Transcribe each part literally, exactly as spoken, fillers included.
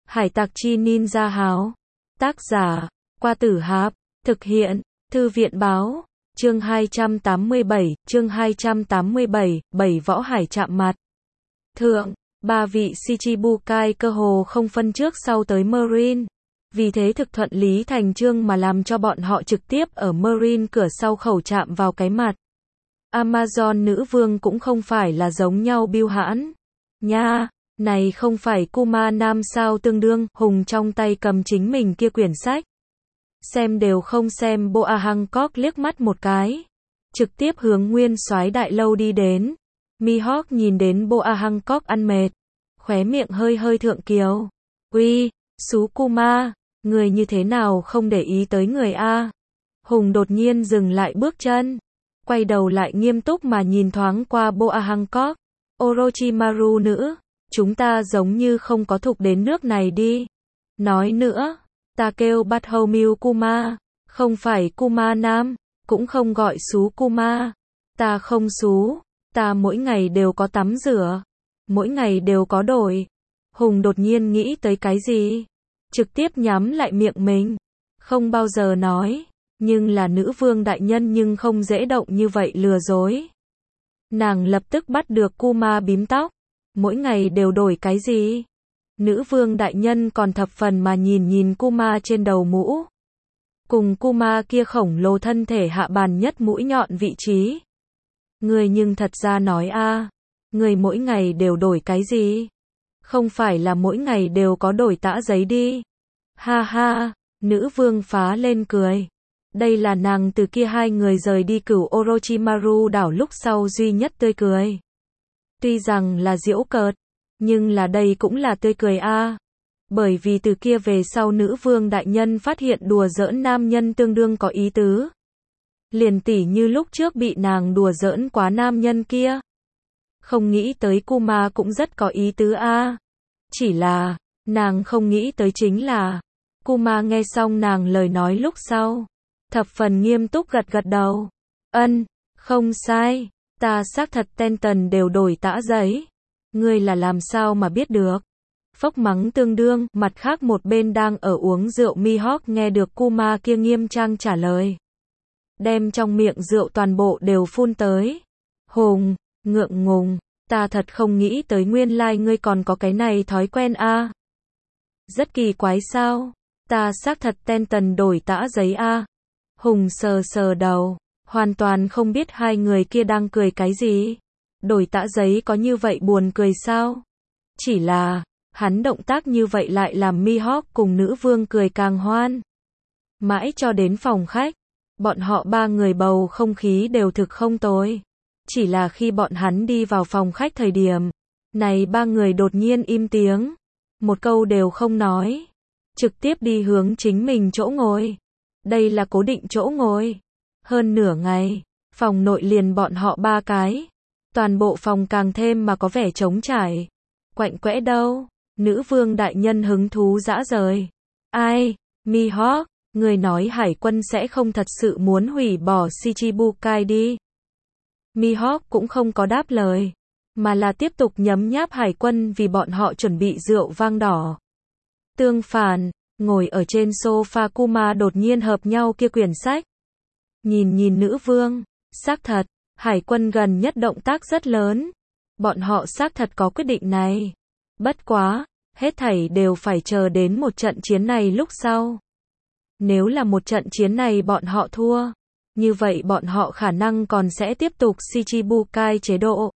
Hải tặc chi ninja háo. Tác giả, Qua Tử Hạp. Thực hiện, Thư viện báo. Chương hai trăm tám mươi bảy, chương hai trăm tám mươi bảy, bảy võ hải chạm mặt. Thượng, ba vị Shichibukai cơ hồ không phân trước sau tới Marine. Vì thế thực thuận lý thành chương mà làm cho bọn họ trực tiếp ở Marine cửa sau khẩu chạm vào cái mặt. Amazon nữ vương cũng không phải là giống nhau biêu hãn. Nha, này không phải Kuma Nam sao tương đương, Hùng trong tay cầm chính mình kia quyển sách. Xem đều không xem Boa Hancock liếc mắt một cái. Trực tiếp hướng nguyên soái đại lâu đi đến. Mihawk nhìn đến Boa Hancock ăn mệt. Khóe miệng hơi hơi thượng kiều. Uy, Sú Kuma, người như thế nào không để ý tới người A. Hùng đột nhiên dừng lại bước chân. Quay đầu lại nghiêm túc mà nhìn thoáng qua Boa Hancock. Orochimaru nữ, chúng ta giống như không có thục đến nước này đi. Nói nữa, ta kêu Bartholomew Kuma, không phải Kuma Nam, cũng không gọi Sú Kuma. Ta không Sú, ta mỗi ngày đều có tắm rửa, mỗi ngày đều có đổi. Hùng đột nhiên nghĩ tới cái gì? Trực tiếp nhắm lại miệng mình. Không bao giờ nói, nhưng là nữ vương đại nhân nhưng không dễ động như vậy lừa dối. Nàng lập tức bắt được Kuma bím tóc. Mỗi ngày đều đổi cái gì? Nữ vương đại nhân còn thập phần mà nhìn nhìn Kuma trên đầu mũ. Cùng Kuma kia khổng lồ thân thể hạ bàn nhất mũi nhọn vị trí. Người nhưng thật ra nói a, người mỗi ngày đều đổi cái gì? Không phải là mỗi ngày đều có đổi tã giấy đi. Ha ha, nữ vương phá lên cười. Đây là nàng từ kia hai người rời đi cửu Orochimaru đảo lúc sau duy nhất tươi cười. Tuy rằng là giễu cợt, nhưng là đây cũng là tươi cười a. Bởi vì từ kia về sau nữ vương đại nhân phát hiện đùa giỡn nam nhân tương đương có ý tứ. Liền tỉ như lúc trước bị nàng đùa giỡn quá nam nhân kia. Không nghĩ tới Kuma cũng rất có ý tứ a. Chỉ là, nàng không nghĩ tới chính là, Kuma nghe xong nàng lời nói lúc sau. Thập phần nghiêm túc gật gật đầu. Ân, không sai. Ta xác thật ten tần đều đổi tã giấy. Ngươi là làm sao mà biết được? Phốc mắng tương đương, mặt khác một bên đang ở uống rượu Mihawk nghe được Kuma kia nghiêm trang trả lời. Đem trong miệng rượu toàn bộ đều phun tới. Hùng, ngượng ngùng, ta thật không nghĩ tới nguyên lai like ngươi còn có cái này thói quen a. Rất kỳ quái sao? Ta xác thật ten tần đổi tã giấy a. Hùng sờ sờ đầu. Hoàn toàn không biết hai người kia đang cười cái gì. Đổi tã giấy có như vậy buồn cười sao? Chỉ là, hắn động tác như vậy lại làm Mihawk cùng nữ vương cười càng hoan. Mãi cho đến phòng khách, bọn họ ba người bầu không khí đều thực không tồi. Chỉ là khi bọn hắn đi vào phòng khách thời điểm, này ba người đột nhiên im tiếng. Một câu đều không nói. Trực tiếp đi hướng chính mình chỗ ngồi. Đây là cố định chỗ ngồi. Hơn nửa ngày, phòng nội liền bọn họ ba cái. Toàn bộ phòng càng thêm mà có vẻ trống trải. Quạnh quẽ đâu? Nữ vương đại nhân hứng thú dã rời. Ai? Mihawk, người nói hải quân sẽ không thật sự muốn hủy bỏ Shichibukai đi. Mihawk cũng không có đáp lời, mà là tiếp tục nhấm nháp hải quân vì bọn họ chuẩn bị rượu vang đỏ. Tương phản, ngồi ở trên sofa Kuma đột nhiên hợp nhau kia quyển sách. Nhìn nhìn nữ vương, xác thật, hải quân gần nhất động tác rất lớn. Bọn họ xác thật có quyết định này. Bất quá, hết thảy đều phải chờ đến một trận chiến này lúc sau. Nếu là một trận chiến này bọn họ thua, như vậy bọn họ khả năng còn sẽ tiếp tục Shichibukai chế độ.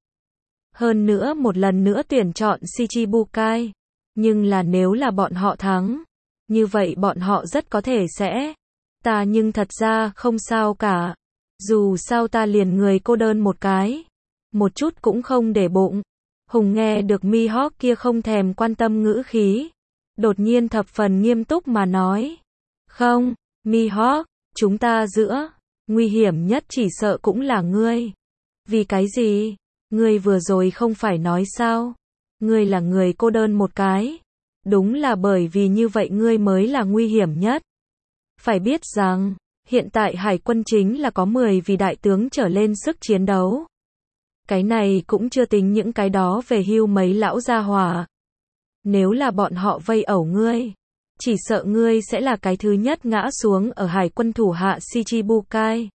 Hơn nữa một lần nữa tuyển chọn Shichibukai. Nhưng là nếu là bọn họ thắng, như vậy bọn họ rất có thể sẽ. Ta nhưng thật ra không sao cả. Dù sao ta liền người cô đơn một cái. Một chút cũng không để bụng. Hùng nghe được Mihawk kia không thèm quan tâm ngữ khí. Đột nhiên thập phần nghiêm túc mà nói. Không, Mihawk, chúng ta giữa. Nguy hiểm nhất chỉ sợ cũng là ngươi. Vì cái gì? Ngươi vừa rồi không phải nói sao? Ngươi là người cô đơn một cái. Đúng là bởi vì như vậy ngươi mới là nguy hiểm nhất. Phải biết rằng, hiện tại hải quân chính là có mười vị đại tướng trở lên sức chiến đấu. Cái này cũng chưa tính những cái đó về hưu mấy lão gia hỏa. Nếu là bọn họ vây ẩu ngươi, chỉ sợ ngươi sẽ là cái thứ nhất ngã xuống ở hải quân thủ hạ Shichibukai.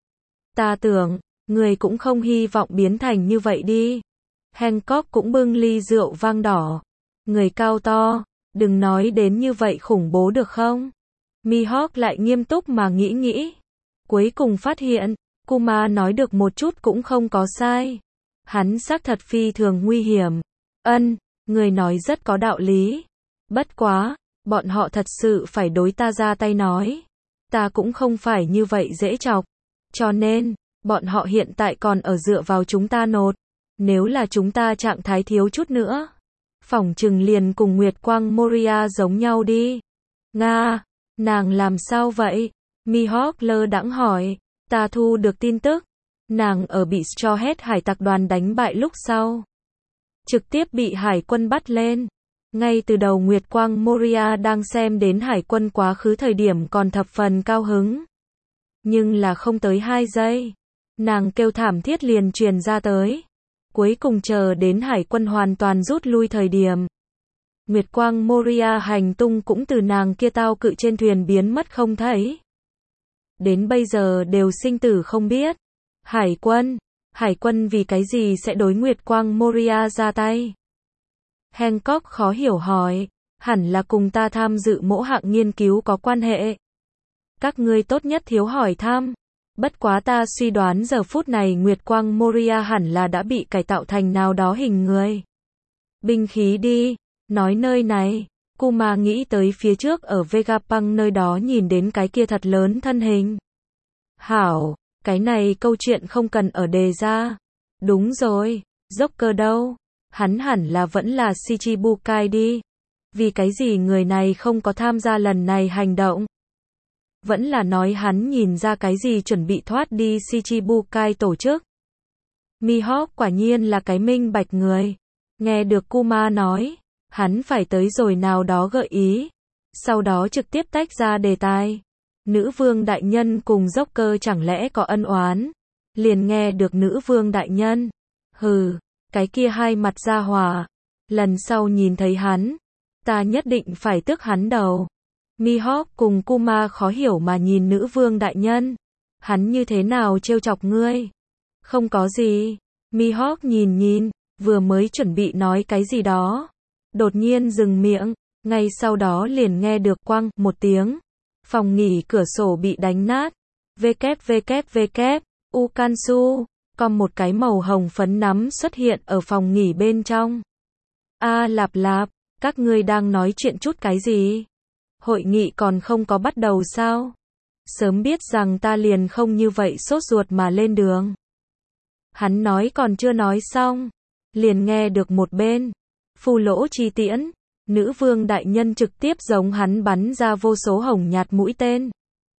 Ta tưởng, ngươi cũng không hy vọng biến thành như vậy đi. Hancock cũng bưng ly rượu vang đỏ. Người cao to, đừng nói đến như vậy khủng bố được không? Mihawk lại nghiêm túc mà nghĩ nghĩ. Cuối cùng phát hiện, Kuma nói được một chút cũng không có sai. Hắn xác thật phi thường nguy hiểm. Ân, người nói rất có đạo lý. Bất quá, bọn họ thật sự phải đối ta ra tay nói. Ta cũng không phải như vậy dễ chọc. Cho nên, bọn họ hiện tại còn ở dựa vào chúng ta nột. Nếu là chúng ta trạng thái thiếu chút nữa, phỏng chừng liền cùng Nguyệt Quang Moria giống nhau đi. Nga, nàng làm sao vậy? Mihawk lơ đãng hỏi. Ta thu được tin tức, nàng ở bị Straw Hat hải tặc đoàn đánh bại lúc sau, trực tiếp bị hải quân bắt lên. Ngay từ đầu Nguyệt Quang Moria đang xem đến hải quân quá khứ thời điểm còn thập phần cao hứng. Nhưng là không tới hai giây, nàng kêu thảm thiết liền truyền ra tới. Cuối cùng chờ đến hải quân hoàn toàn rút lui thời điểm, Nguyệt Quang Moria hành tung cũng từ nàng kia tao cự trên thuyền biến mất không thấy. Đến bây giờ đều sinh tử không biết. Hải quân, hải quân vì cái gì sẽ đối Nguyệt Quang Moria ra tay? Hancock khó hiểu hỏi, hẳn là cùng ta tham dự mỗ hạng nghiên cứu có quan hệ. Các ngươi tốt nhất thiếu hỏi thăm. Bất quá ta suy đoán giờ phút này Nguyệt Quang Moria hẳn là đã bị cải tạo thành nào đó hình người. Binh khí đi, nói nơi này, Kuma nghĩ tới phía trước ở Vegapunk nơi đó nhìn đến cái kia thật lớn thân hình. Hảo, cái này câu chuyện không cần ở đề ra. Đúng rồi, Joker đâu? Hắn hẳn là vẫn là Shichibukai đi. Vì cái gì người này không có tham gia lần này hành động? Vẫn là nói hắn nhìn ra cái gì chuẩn bị thoát đi Shichibukai tổ chức. Mihawk quả nhiên là cái minh bạch người. Nghe được Kuma nói, hắn phải tới rồi nào đó gợi ý. Sau đó trực tiếp tách ra đề tài. Nữ vương đại nhân cùng Joker chẳng lẽ có ân oán? Liền nghe được nữ vương đại nhân. Hừ, cái kia hai mặt ra hỏa. Lần sau nhìn thấy hắn, ta nhất định phải tước hắn đầu. Mihawk cùng Kuma khó hiểu mà nhìn nữ vương đại nhân. Hắn như thế nào trêu chọc ngươi? Không có gì. Mihawk nhìn nhìn, vừa mới chuẩn bị nói cái gì đó. Đột nhiên dừng miệng, ngay sau đó liền nghe được quăng một tiếng. Phòng nghỉ cửa sổ bị đánh nát. vê kép vê kép vê kép, Ukansu, còn một cái màu hồng phấn nắm xuất hiện ở phòng nghỉ bên trong. A lạp lạp, các ngươi đang nói chuyện chút cái gì? Hội nghị còn không có bắt đầu sao? Sớm biết rằng ta liền không như vậy sốt ruột mà lên đường. Hắn nói còn chưa nói xong, liền nghe được một bên. Phù lỗ chi tiễn, nữ vương đại nhân trực tiếp giống hắn bắn ra vô số hồng nhạt mũi tên.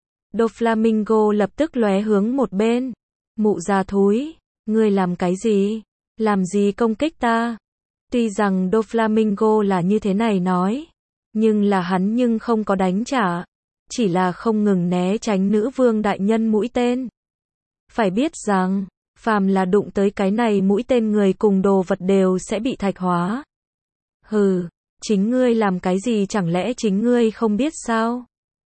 Doflamingo lập tức lóe hướng một bên. Mụ già thúi, ngươi làm cái gì? Làm gì công kích ta? Tuy rằng Doflamingo là như thế này nói, nhưng là hắn nhưng không có đánh trả, chỉ là không ngừng né tránh nữ vương đại nhân mũi tên. Phải biết rằng, phàm là đụng tới cái này mũi tên người cùng đồ vật đều sẽ bị thạch hóa. Hừ, chính ngươi làm cái gì chẳng lẽ chính ngươi không biết sao?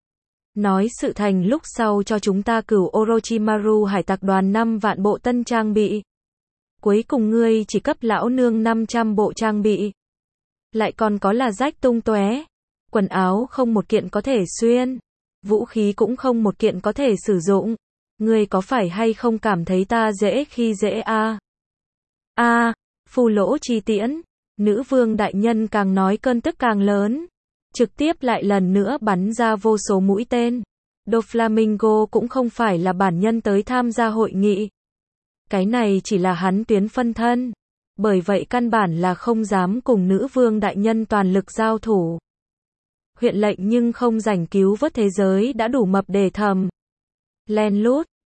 Nói sự thành lúc sau cho chúng ta cửu Orochimaru hải tặc đoàn năm vạn bộ tân trang bị. Cuối cùng ngươi chỉ cấp lão nương năm trăm bộ trang bị. Lại còn có là rách tung tóe. Quần áo không một kiện có thể xuyên. Vũ khí cũng không một kiện có thể sử dụng. Ngươi có phải hay không cảm thấy ta dễ khi dễ a? À? A, à, phù lỗ chi tiễn. Nữ vương đại nhân càng nói cơn tức càng lớn. Trực tiếp lại lần nữa bắn ra vô số mũi tên. Doflamingo cũng không phải là bản nhân tới tham gia hội nghị. Cái này chỉ là hắn tuyến phân thân. Bởi vậy căn bản là không dám cùng nữ vương đại nhân toàn lực giao thủ. Huyện lệnh nhưng không rảnh cứu vớt thế giới đã đủ mập để thầm. Len lút,